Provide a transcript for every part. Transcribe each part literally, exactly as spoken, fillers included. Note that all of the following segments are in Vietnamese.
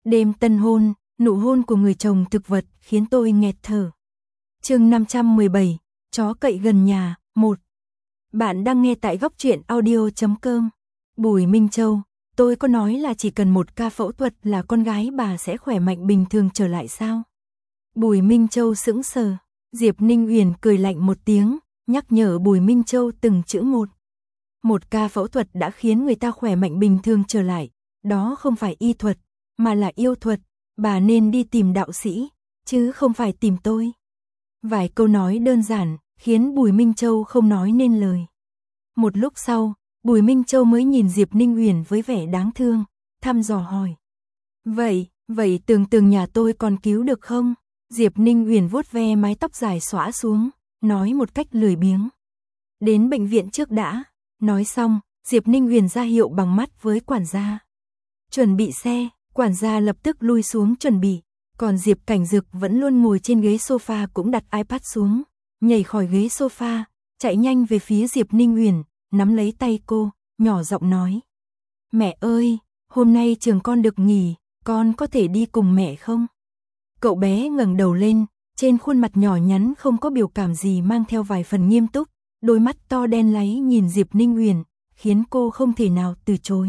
Đêm tân hôn, nụ hôn của người chồng thực vật khiến tôi nghẹt thở. Chương năm trăm mười bảy, chó cậy gần nhà, một. Bạn đang nghe tại góc truyện audio chấm com. Bùi Minh Châu, tôi có nói là chỉ cần một ca phẫu thuật là con gái bà sẽ khỏe mạnh bình thường trở lại sao? Bùi Minh Châu sững sờ, Diệp Ninh Uyển cười lạnh một tiếng, nhắc nhở Bùi Minh Châu từng chữ một. Một ca phẫu thuật đã khiến người ta khỏe mạnh bình thường trở lại, đó không phải y thuật, mà là yêu thuật, bà nên đi tìm đạo sĩ, chứ không phải tìm tôi. Vài câu nói đơn giản, khiến Bùi Minh Châu không nói nên lời. Một lúc sau, Bùi Minh Châu mới nhìn Diệp Ninh Uyển với vẻ đáng thương, thăm dò hỏi. Vậy, vậy Tường Tường nhà tôi còn cứu được không? Diệp Ninh Uyển vuốt ve mái tóc dài xõa xuống, nói một cách lười biếng. Đến bệnh viện trước đã. Nói xong, Diệp Ninh Uyển ra hiệu bằng mắt với quản gia. Chuẩn bị xe, quản gia lập tức lui xuống chuẩn bị, còn Diệp Cảnh Dực vẫn luôn ngồi trên ghế sofa cũng đặt iPad xuống, nhảy khỏi ghế sofa, chạy nhanh về phía Diệp Ninh Uyển, nắm lấy tay cô, nhỏ giọng nói. Mẹ ơi, hôm nay trường con được nghỉ, con có thể đi cùng mẹ không? Cậu bé ngẩng đầu lên, trên khuôn mặt nhỏ nhắn không có biểu cảm gì mang theo vài phần nghiêm túc, đôi mắt to đen láy nhìn Diệp Ninh Uyển, khiến cô không thể nào từ chối.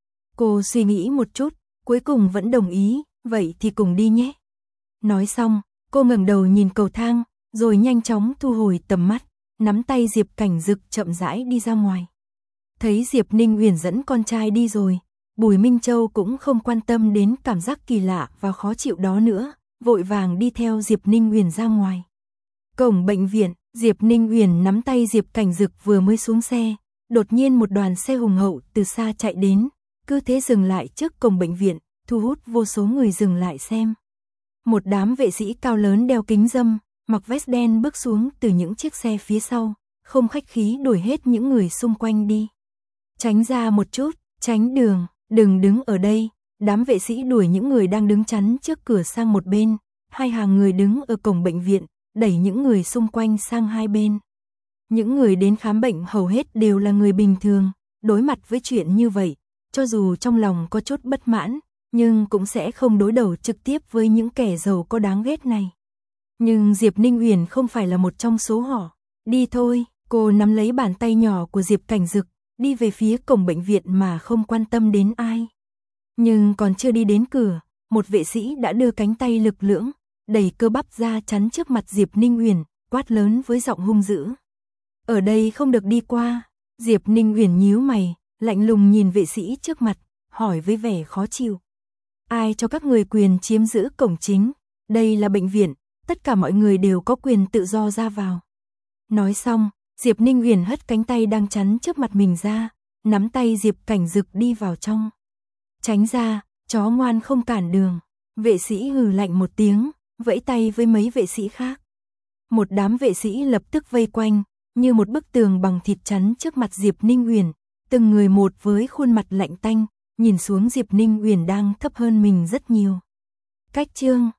Cô suy nghĩ một chút, cuối cùng vẫn đồng ý, vậy thì cùng đi nhé. Nói xong, cô ngẩng đầu nhìn cầu thang, rồi nhanh chóng thu hồi tầm mắt, nắm tay Diệp Cảnh Dực chậm rãi đi ra ngoài. Thấy Diệp Ninh Uyển dẫn con trai đi rồi, Bùi Minh Châu cũng không quan tâm đến cảm giác kỳ lạ và khó chịu đó nữa, vội vàng đi theo Diệp Ninh Uyển ra ngoài. Cổng bệnh viện, Diệp Ninh Uyển nắm tay Diệp Cảnh Dực vừa mới xuống xe, đột nhiên một đoàn xe hùng hậu từ xa chạy đến, cứ thế dừng lại trước cổng bệnh viện, thu hút vô số người dừng lại xem. Một đám vệ sĩ cao lớn đeo kính râm, mặc vest đen bước xuống từ những chiếc xe phía sau, không khách khí đuổi hết những người xung quanh đi. Tránh ra một chút, tránh đường, đừng đứng ở đây. Đám vệ sĩ đuổi những người đang đứng chắn trước cửa sang một bên, hai hàng người đứng ở cổng bệnh viện, đẩy những người xung quanh sang hai bên. Những người đến khám bệnh hầu hết đều là người bình thường, đối mặt với chuyện như vậy, cho dù trong lòng có chút bất mãn, nhưng cũng sẽ không đối đầu trực tiếp với những kẻ giàu có đáng ghét này. Nhưng Diệp Ninh Uyển không phải là một trong số họ. Đi thôi, cô nắm lấy bàn tay nhỏ của Diệp Cảnh Dực, đi về phía cổng bệnh viện mà không quan tâm đến ai. Nhưng còn chưa đi đến cửa, một vệ sĩ đã đưa cánh tay lực lưỡng, đẩy cơ bắp ra chắn trước mặt Diệp Ninh Uyển, quát lớn với giọng hung dữ. Ở đây không được đi qua. Diệp Ninh Uyển nhíu mày, lạnh lùng nhìn vệ sĩ trước mặt, hỏi với vẻ khó chịu. Ai cho các người quyền chiếm giữ cổng chính? Đây là bệnh viện, tất cả mọi người đều có quyền tự do ra vào. Nói xong, Diệp Ninh Uyển hất cánh tay đang chắn trước mặt mình ra, nắm tay Diệp Cảnh Dực đi vào trong. Tránh ra, chó ngoan không cản đường. Vệ sĩ hừ lạnh một tiếng, vẫy tay với mấy vệ sĩ khác. Một đám vệ sĩ lập tức vây quanh, như một bức tường bằng thịt chắn trước mặt Diệp Ninh Uyển, từng người một với khuôn mặt lạnh tanh, nhìn xuống Diệp Ninh Uyển đang thấp hơn mình rất nhiều. Cách chương